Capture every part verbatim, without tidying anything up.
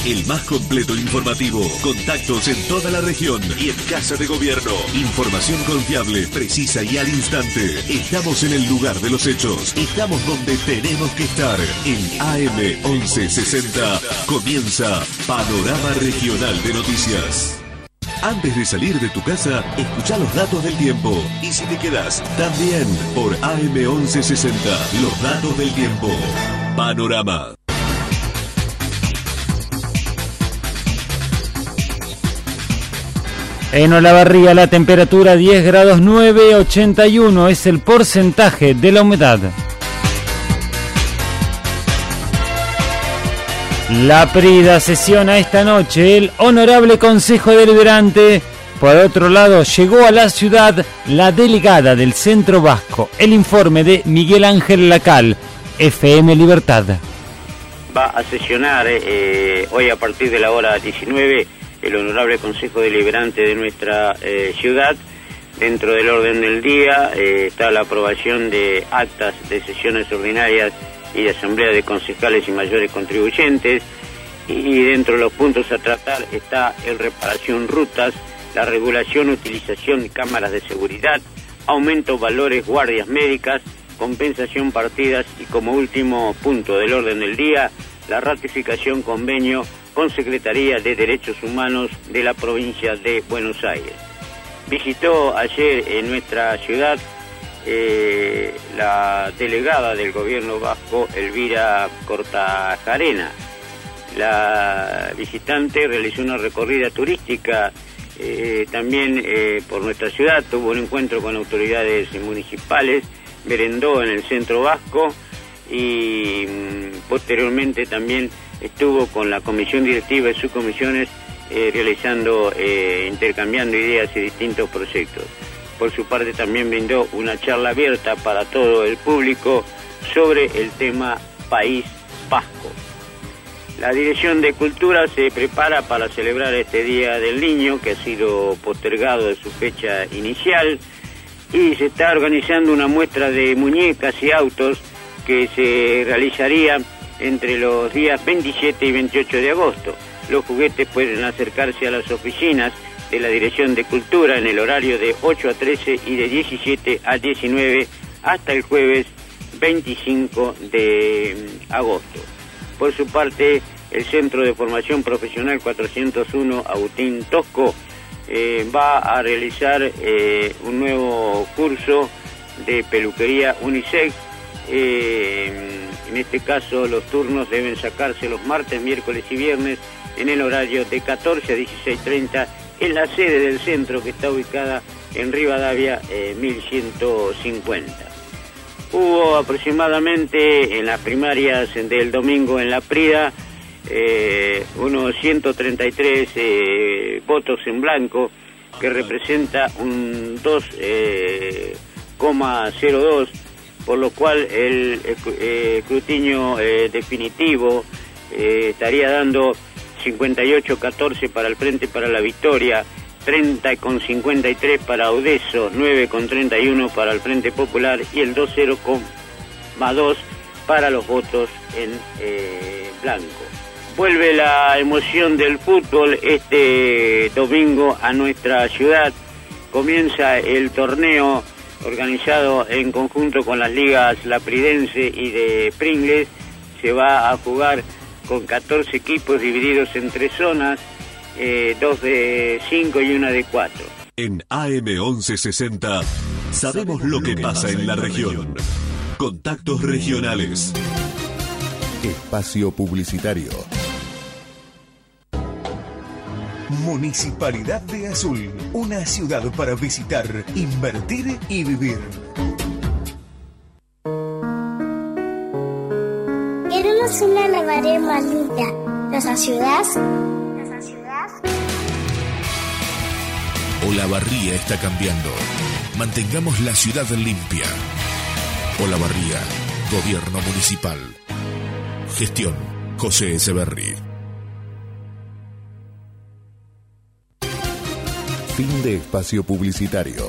el más completo informativo. Contactos en toda la región y en Casa de Gobierno. Información confiable, precisa y al instante. Estamos en el lugar de los hechos. Estamos donde tenemos que estar. En A M once sesenta comienza Panorama Regional de Noticias. Antes de salir de tu casa, escucha los datos del tiempo. Y si te quedas, también por A M once sesenta, los datos del tiempo. Panorama. En Olavarría la temperatura diez grados nueve, ochenta y uno es el porcentaje de la humedad. La Prida sesiona esta noche el Honorable Consejo Deliberante. Por otro lado, llegó a la ciudad la delegada del Centro Vasco. El informe de Miguel Ángel Lacal, F M Libertad. Va a sesionar eh, hoy a partir de la hora diecinueve el Honorable Consejo Deliberante de nuestra eh, ciudad. Dentro del orden del día eh, está la aprobación de actas de sesiones ordinarias y de asamblea de concejales y mayores contribuyentes, y dentro de los puntos a tratar está el reparación rutas, la regulación, utilización de cámaras de seguridad, aumento valores guardias médicas, compensación partidas y como último punto del orden del día, la ratificación convenio con Secretaría de Derechos Humanos de la provincia de Buenos Aires. Visitó ayer en nuestra ciudad Eh, la delegada del gobierno vasco, Elvira Cortajarena. La visitante realizó una recorrida turística eh, también eh, por nuestra ciudad, tuvo un encuentro con autoridades municipales, merendó en el centro vasco y mm, posteriormente también estuvo con la comisión directiva y subcomisiones eh, realizando, eh, intercambiando ideas y distintos proyectos. Por su parte también brindó una charla abierta para todo el público sobre el tema País Vasco. La Dirección de Cultura se prepara para celebrar este Día del Niño, que ha sido postergado de su fecha inicial, y se está organizando una muestra de muñecas y autos que se realizaría entre los días veintisiete y veintiocho de agosto. Los juguetes pueden acercarse a las oficinas de la Dirección de Cultura en el horario de ocho a trece y de diecisiete a diecinueve hasta el jueves veinticinco de agosto. Por su parte, el Centro de Formación Profesional cuatrocientos uno Agustín Tosco eh, va a realizar eh, un nuevo curso de peluquería unisex. Eh, en este caso, los turnos deben sacarse los martes, miércoles y viernes en el horario de catorce a dieciséis treinta en la sede del centro, que está ubicada en Rivadavia eh, mil ciento cincuenta. Hubo aproximadamente en las primarias del domingo en La Prida eh, unos ciento treinta y tres eh, votos en blanco, que representa un dos coma cero dos, por lo cual el eh, escrutinio eh, definitivo eh, estaría dando cincuenta y ocho a catorce para el Frente para la Victoria, treinta con cincuenta y tres para Audeso, nueve con treinta y uno para el Frente Popular y el dos cero coma dos para los votos en eh, blanco. Vuelve la emoción del fútbol este domingo a nuestra ciudad. Comienza el torneo organizado en conjunto con las ligas lapridense y de Pringles. Se va a jugar con catorce equipos divididos en tres zonas, eh, dos de cinco y una de cuatro. En A M once sesenta sabemos lo que pasa en la región. Contactos regionales. Espacio publicitario. Municipalidad de Azul, una ciudad para visitar, invertir y vivir. Queremos una Olavarría más limpia. ¿Nos ayudas? ¿Nos ayudas? Olavarría está cambiando. Mantengamos la ciudad limpia. Olavarría, Gobierno Municipal. Gestión José Echeverri. Fin de espacio publicitario.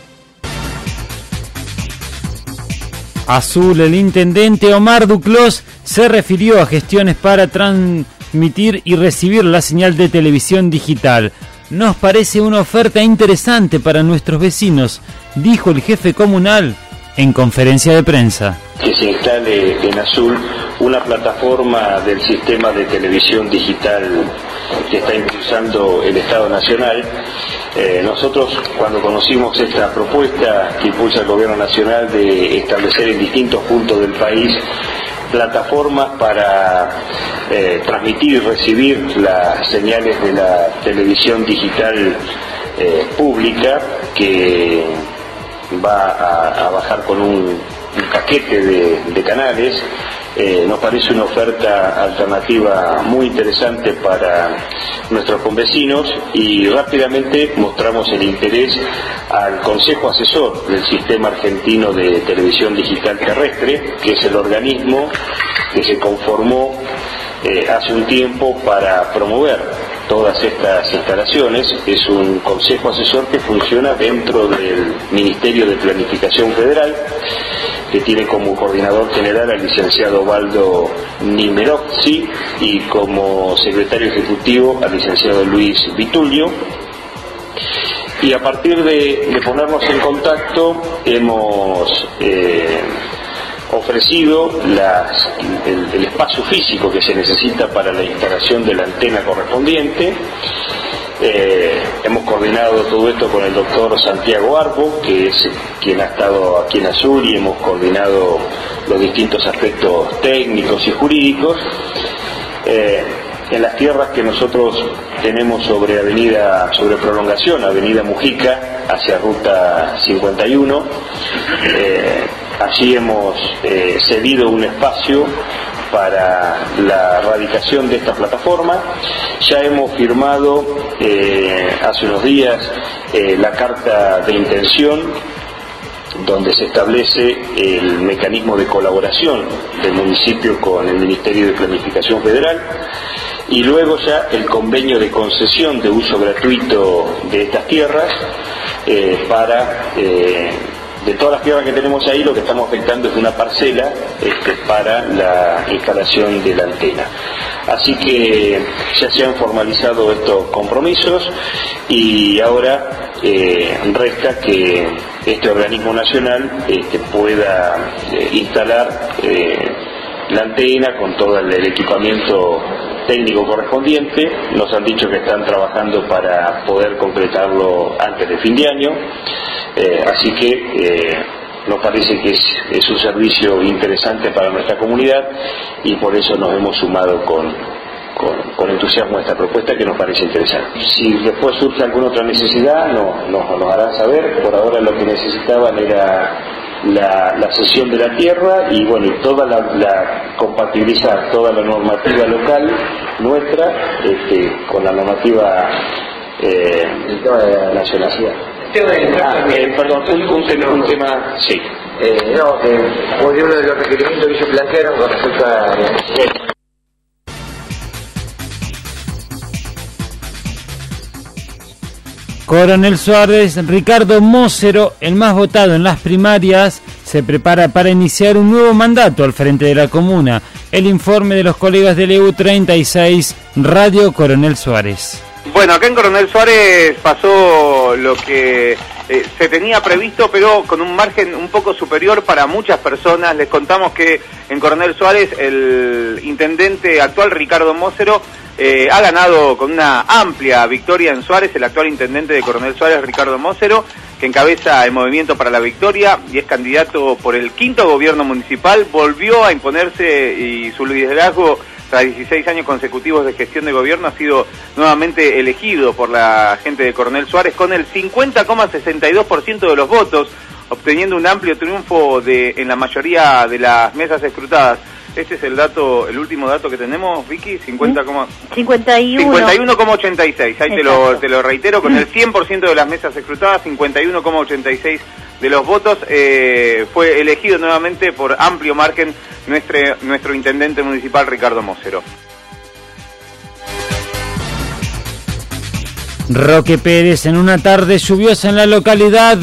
Azul, el intendente Omar Duclos se refirió a gestiones para transmitir y recibir la señal de televisión digital. Nos parece una oferta interesante para nuestros vecinos, dijo el jefe comunal en conferencia de prensa. Que se instale en Azul una plataforma del sistema de televisión digital que está impulsando el Estado Nacional. Eh, nosotros, cuando conocimos esta propuesta que impulsa el Gobierno Nacional de establecer en distintos puntos del país plataformas para eh, transmitir y recibir las señales de la televisión digital eh, pública, que va a, a bajar con un, un paquete de, de canales, eh, nos parece una oferta alternativa muy interesante para nuestros convecinos, y rápidamente mostramos el interés al Consejo Asesor del Sistema Argentino de Televisión Digital Terrestre, que es el organismo que se conformó eh, hace un tiempo para promover todas estas instalaciones. Es un consejo asesor que funciona dentro del Ministerio de Planificación Federal, que tiene como coordinador general al licenciado Baldo Nimerozzi y como secretario ejecutivo al licenciado Luis Vitulio. Y a partir de, de ponernos en contacto hemos eh, ofrecido las, el, el espacio físico que se necesita para la instalación de la antena correspondiente. Eh, hemos coordinado todo esto con el doctor Santiago Arbo, que es quien ha estado aquí en Azul, y hemos coordinado los distintos aspectos técnicos y jurídicos. Eh, en las tierras que nosotros tenemos sobre avenida, sobre prolongación, avenida Mujica, hacia ruta cincuenta y uno, eh, allí hemos eh, cedido un espacio para la radicación de esta plataforma. Ya hemos firmado eh, hace unos días eh, la carta de intención, donde se establece el mecanismo de colaboración del municipio con el Ministerio de Planificación Federal, y luego ya el convenio de concesión de uso gratuito de estas tierras eh, para... Eh, de todas las tierras que tenemos ahí, lo que estamos afectando es una parcela este, para la instalación de la antena. Así que ya se han formalizado estos compromisos, y ahora eh, resta que este organismo nacional este, pueda eh, instalar eh, la antena con todo el equipamiento técnico correspondiente. Nos han dicho que están trabajando para poder concretarlo antes de fin de año. Eh, así que eh, nos parece que es, es un servicio interesante para nuestra comunidad, y por eso nos hemos sumado con, con, con entusiasmo a esta propuesta, que nos parece interesante. Si después surge alguna otra necesidad, no, no, nos harán saber. Por ahora lo que necesitaban era la, la cesión de la tierra, y bueno, y toda la, la compatibilizar toda la normativa local nuestra este, con la normativa eh, nacional. Ah, eh, perdón, un, un, tema, un tema, sí. Eh, no, eh, fue uno de los requerimientos que ellos plantearon con respecto a... Coronel Suárez, Ricardo Mócero, el más votado en las primarias, se prepara para iniciar un nuevo mandato al frente de la comuna. El informe de los colegas del E U treinta y seis, Radio Coronel Suárez. Bueno, acá en Coronel Suárez pasó lo que eh, se tenía previsto, pero con un margen un poco superior para muchas personas. Les contamos que en Coronel Suárez el intendente actual, Ricardo Mócero, eh, ha ganado con una amplia victoria en Suárez. El actual intendente de Coronel Suárez, Ricardo Mócero, que encabeza el Movimiento para la Victoria y es candidato por el quinto gobierno municipal, volvió a imponerse, y su liderazgo tras dieciséis años consecutivos de gestión de gobierno ha sido nuevamente elegido por la gente de Coronel Suárez con el cincuenta coma sesenta y dos por ciento de los votos, obteniendo un amplio triunfo de en la mayoría de las mesas escrutadas. Este es el dato, el último dato que tenemos, Vicky, cincuenta, cincuenta y uno. cincuenta y uno coma ochenta y seis, ahí te lo, te lo reitero, con el cien por ciento de las mesas escrutadas, cincuenta y uno coma ochenta y seis de los votos, eh, fue elegido nuevamente por amplio margen nuestro, nuestro intendente municipal, Ricardo Mócero. Roque Pérez, en una tarde lluviosa en la localidad,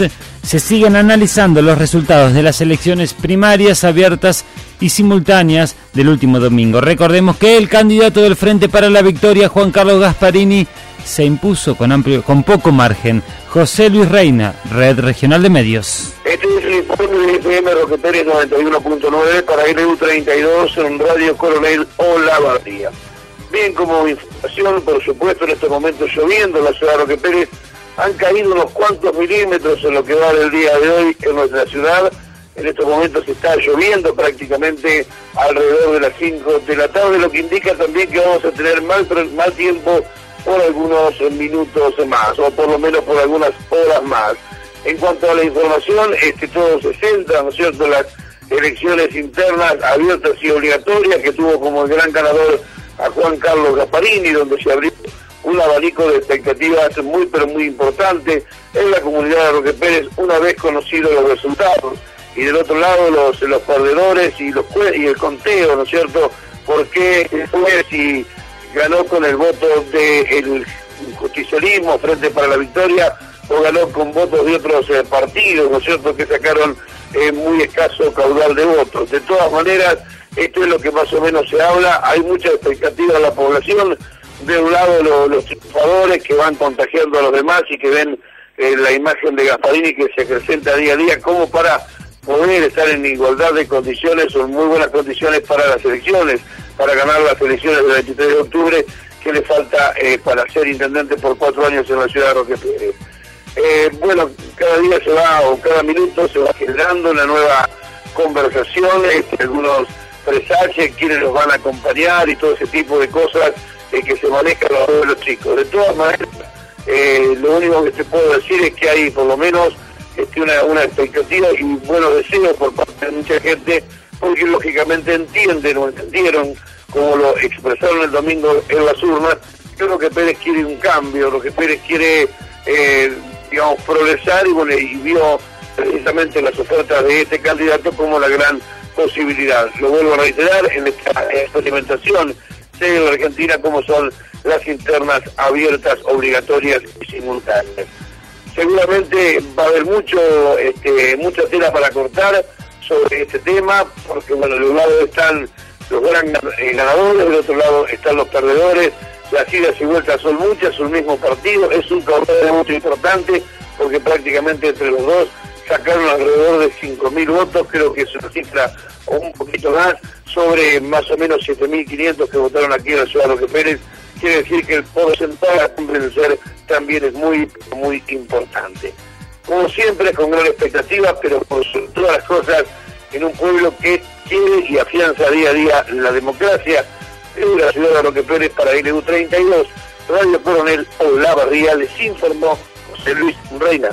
se siguen analizando los resultados de las elecciones primarias, abiertas y simultáneas del último domingo. Recordemos que el candidato del Frente para la Victoria, Juan Carlos Gasparini, se impuso con amplio, con poco margen. José Luis Reina, Red Regional de Medios. Este es el informe de F M Roque Pérez noventa y uno punto nueve para L U treinta y dos en Radio Coronel Olavarría. Bien, como información, por supuesto, en este momento lloviendo en la ciudad de Roque Pérez, han caído unos cuantos milímetros en lo que va del día de hoy en nuestra ciudad. En estos momentos está lloviendo prácticamente alrededor de las cinco de la tarde, lo que indica también que vamos a tener mal, mal tiempo por algunos minutos más, o por lo menos por algunas horas más. En cuanto a la información, este, todo se centra, ¿no es cierto?, las elecciones internas abiertas y obligatorias, que tuvo como el gran ganador a Juan Carlos Gasparini, donde se abrió un abanico de expectativas muy pero muy importante en la comunidad de Roque Pérez una vez conocidos los resultados, y del otro lado los, los perdedores y los y el conteo, ¿no es cierto?, porque fue si ganó con el voto del justicialismo, Frente para la Victoria, o ganó con votos de otros eh, partidos, ¿no es cierto?, que sacaron eh, muy escaso caudal de votos. De todas maneras, esto es lo que más o menos se habla. Hay mucha expectativa en la población. De un lado lo, los triunfadores que van contagiando a los demás y que ven eh, la imagen de Gasparini que se acrecenta día a día, como para poder estar en igualdad de condiciones o en muy buenas condiciones para las elecciones, para ganar las elecciones del veintitrés de octubre, que le falta eh, para ser intendente por cuatro años en la ciudad de Roque Pérez. Eh, bueno, cada día se va, o cada minuto se va generando una nueva conversación, este, algunos presagios, quienes los van a acompañar y todo ese tipo de cosas eh, que se manejan a los de los chicos. De todas maneras, eh, lo único que te puedo decir es que hay por lo menos este, una, una expectativa y buenos deseos por parte de mucha gente, porque lógicamente entienden o entendieron, como lo expresaron el domingo en las urnas, que Roque Pérez quiere un cambio, Roque Pérez quiere, eh, digamos, progresar, y bueno, y vio precisamente las ofertas de este candidato como la gran posibilidad. Lo vuelvo a reiterar, en esta experimentación sé en la Argentina cómo son las internas abiertas, obligatorias y simultáneas. Seguramente va a haber mucho, este, mucha tela para cortar sobre este tema, porque bueno, de un lado están los gran eh, ganadores, del otro lado están los perdedores, las idas y vueltas son muchas, son el mismo partido, es un caudal de voto importante, porque prácticamente entre los dos sacaron alrededor de cinco mil votos, creo que es una cifra o un poquito más, sobre más o menos siete mil quinientos que votaron aquí en la ciudad de Roque Pérez. Quiere decir que el porcentaje de ser también es muy, muy importante. Como siempre, con gran expectativa, pero por sobre todas las cosas, en un pueblo que quiere y afianza día a día la democracia. En la ciudad de Roque Pérez, para L U treinta y dos, Radio Coronel Olavarría, les informó José Luis Reina.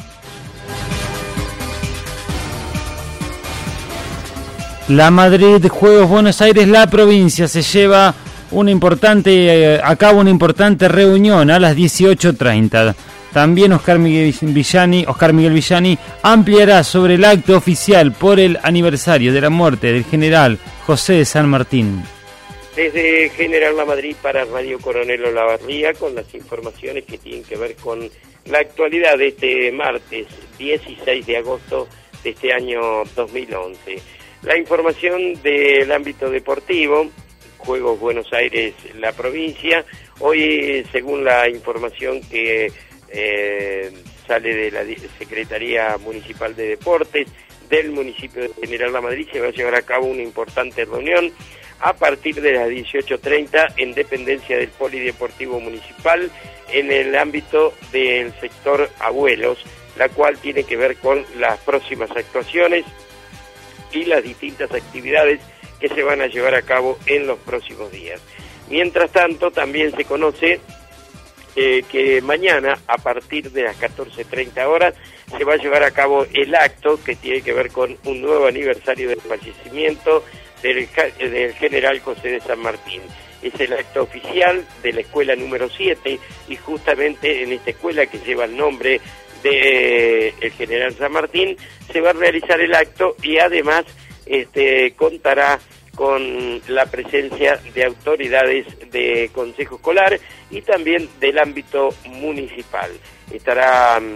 La Madrid Juegos Buenos Aires, la provincia, se lleva una importante, eh, a cabo una importante reunión a las dieciocho treinta. También Oscar Miguel Villani, Oscar Miguel Villani ampliará sobre el acto oficial por el aniversario de la muerte del general José de San Martín. Desde General La Madrid para Radio Coronel Olavarría, con las informaciones que tienen que ver con la actualidad de este martes dieciséis de agosto de este año dos mil once. La información del ámbito deportivo, Juegos Buenos Aires, la provincia. Hoy, según la información que eh, sale de la Secretaría Municipal de Deportes del municipio de General La Madrid, se va a llevar a cabo una importante reunión a partir de las dieciocho treinta en dependencia del Polideportivo Municipal, en el ámbito del sector abuelos, la cual tiene que ver con las próximas actuaciones y las distintas actividades que se van a llevar a cabo en los próximos días. Mientras tanto, también se conoce eh, que mañana, a partir de las catorce treinta horas, se va a llevar a cabo el acto que tiene que ver con un nuevo aniversario del fallecimiento del, del general José de San Martín. Es el acto oficial de la escuela número siete, y justamente en esta escuela, que lleva el nombre de eh, el general San Martín, se va a realizar el acto, y además este contará con la presencia de autoridades de Consejo Escolar y también del ámbito municipal. Estará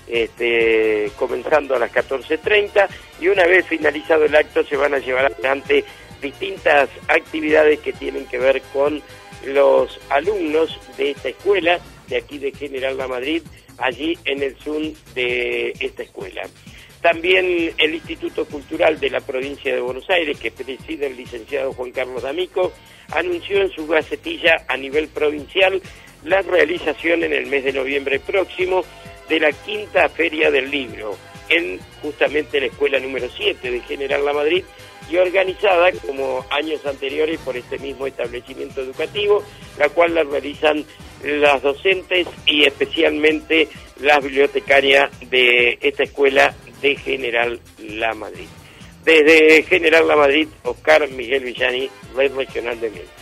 este, comenzando a las catorce treinta, y una vez finalizado el acto se van a llevar adelante distintas actividades que tienen que ver con los alumnos de esta escuela, de aquí de General La Madrid, allí en el Zoom de esta escuela. También el Instituto Cultural de la provincia de Buenos Aires, que preside el licenciado Juan Carlos D'Amico, anunció en su gacetilla a nivel provincial la realización en el mes de noviembre próximo de la quinta Feria del Libro, en justamente la escuela número siete de General La Madrid, y organizada como años anteriores por este mismo establecimiento educativo, la cual la realizan las docentes y especialmente las bibliotecarias de esta escuela de General La Madrid. Desde General La Madrid, Oscar Miguel Villani, Red Regional de Medios.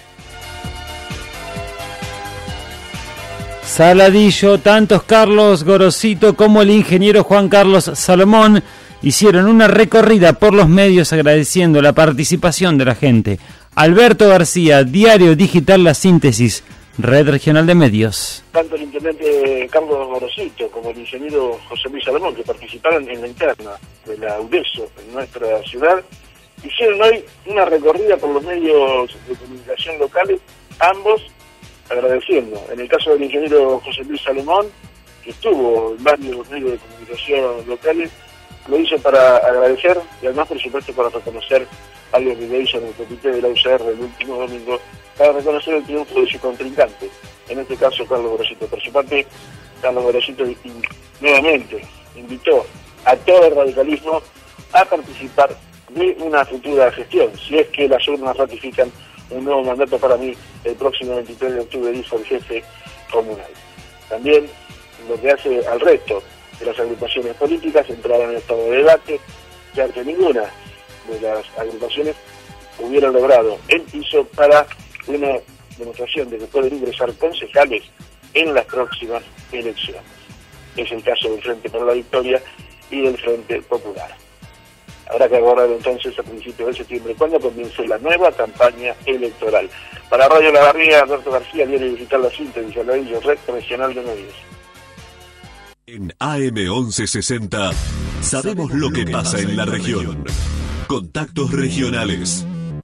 Saladillo, tantos Carlos Gorosito como el ingeniero Juan Carlos Salomón hicieron una recorrida por los medios agradeciendo la participación de la gente. Alberto García, Diario Digital La Síntesis, Red Regional de Medios. Tanto el intendente Carlos Gorosito como el ingeniero José Luis Salomón, que participaron en la interna de la UDESO en nuestra ciudad, hicieron hoy una recorrida por los medios de comunicación locales, ambos agradeciendo. En el caso del ingeniero José Luis Salomón, que estuvo en varios medios de comunicación locales, lo hizo para agradecer y además, por supuesto, para reconocer algo que le hizo en el comité de la U C R el último domingo, para reconocer el triunfo de su contrincante, en este caso Carlos Gorosito. Por su parte, Carlos Gorosito nuevamente invitó a todo el radicalismo a participar de una futura gestión, si es que las urnas ratifican un nuevo mandato para mí el próximo veintitrés de octubre, dijo el jefe comunal. También lo que hace al resto de las agrupaciones políticas entraron en estado de debate, ya que ninguna de las agrupaciones hubiera logrado el piso para una demostración de que pueden ingresar concejales en las próximas elecciones. Es el caso del Frente para la Victoria y del Frente Popular. Habrá que aguardar entonces a principios de septiembre cuando comience la nueva campaña electoral. Para Radio La Barría, Alberto García, Diario Digital La Síntesis, Saladillo, Red Regional de Medios. En A M once sesenta sabemos lo que pasa en la región. Contactos regionales.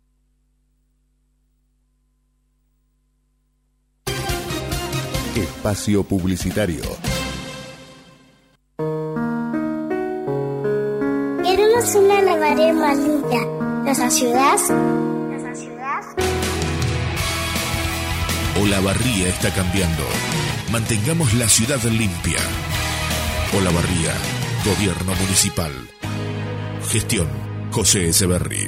Espacio publicitario. Queremos una La Barría más linda. ¿Nos ayudas? ¿Nos ayudas? Olavarría está cambiando. Mantengamos la ciudad limpia. Olavarría, Gobierno Municipal. Gestión, José Echeverri.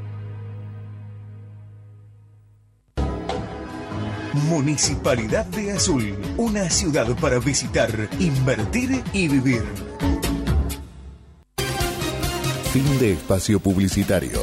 Municipalidad de Azul, una ciudad para visitar, invertir y vivir. Fin de espacio publicitario.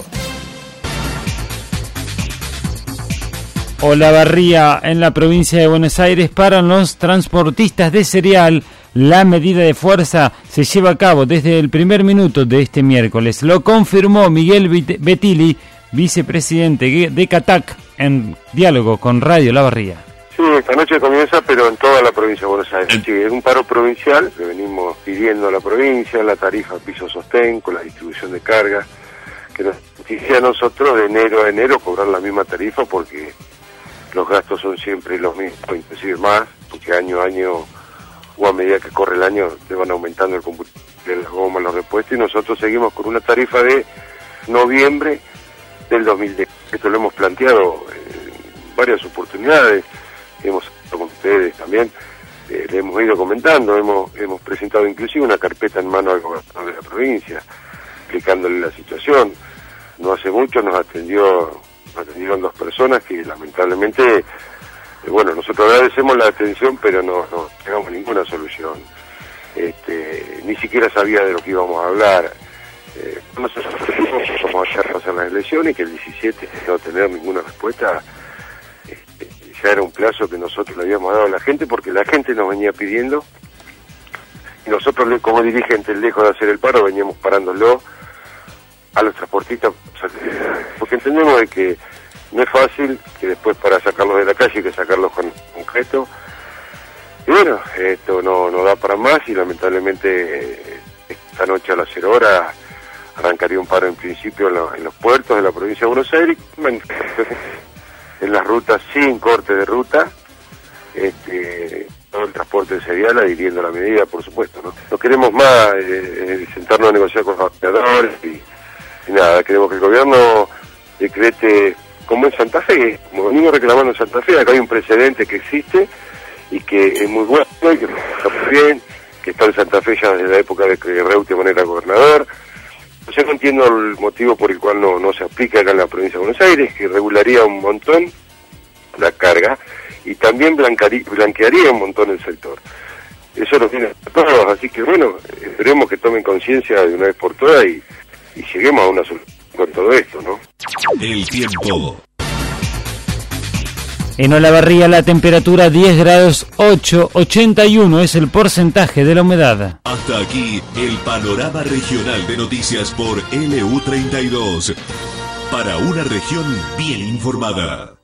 Olavarría, en la provincia de Buenos Aires, para los transportistas de cereal. La medida de fuerza se lleva a cabo desde el primer minuto de este miércoles. Lo confirmó Miguel Betilli, vicepresidente de CATAC, en diálogo con Radio La Barría. Sí, esta noche comienza, pero en toda la provincia de Buenos Aires. Sí, es un paro provincial que venimos pidiendo a la provincia, la tarifa piso sostén con la distribución de carga, que nos exige a nosotros de enero a enero cobrar la misma tarifa porque los gastos son siempre los mismos, inclusive más, porque año a año o a medida que corre el año te van aumentando el combustible, las gomas, los repuestos, y nosotros seguimos con una tarifa de noviembre del dos mil diez. Esto lo hemos planteado en varias oportunidades, hemos hablado con ustedes también, eh, le hemos ido comentando, hemos hemos presentado inclusive una carpeta en mano al gobernador de la provincia, explicándole la situación. No hace mucho nos atendió, nos atendieron dos personas que lamentablemente, eh, bueno, nosotros agradecemos la atención, pero no, no llegamos a ninguna solución. Este, ni siquiera sabía de lo que íbamos a hablar. Eh, nosotros vamos a hacer las elecciones y que el diecisiete no tener ninguna respuesta, este, ya era un plazo que nosotros le habíamos dado a la gente porque la gente nos venía pidiendo y nosotros como dirigentes, lejos de hacer el paro, veníamos parándolo a los transportistas porque entendemos de que no es fácil, que después para sacarlos de la calle hay que sacarlos con concreto, y bueno, esto no, no da para para más y lamentablemente esta noche a las cero horas arrancaría un paro en principio en, lo, en los puertos de la provincia de Buenos Aires, en las rutas sin corte de ruta, este, todo el transporte serial adhiriendo a la medida, por supuesto, ¿no? No queremos más eh, sentarnos a negociar con los operadores y, y nada, queremos que el gobierno decrete, como en Santa Fe, como venimos reclamando en Santa Fe, acá hay un precedente que existe y que es muy bueno y que está muy bien, que está en Santa Fe ya desde la época de que Reutemann era gobernador. Yo no entiendo el motivo por el cual no, no se aplica acá en la provincia de Buenos Aires, que regularía un montón la carga y también blancaría, blanquearía un montón el sector. Eso nos viene a todos, así que bueno, esperemos que tomen conciencia de una vez por todas y, y lleguemos a una solución con todo esto, ¿no? El tiempo. En Olavarría la temperatura diez grados ocho, ochenta y uno es el porcentaje de la humedad. Hasta aquí el panorama regional de noticias por L U treinta y dos. Para una región bien informada.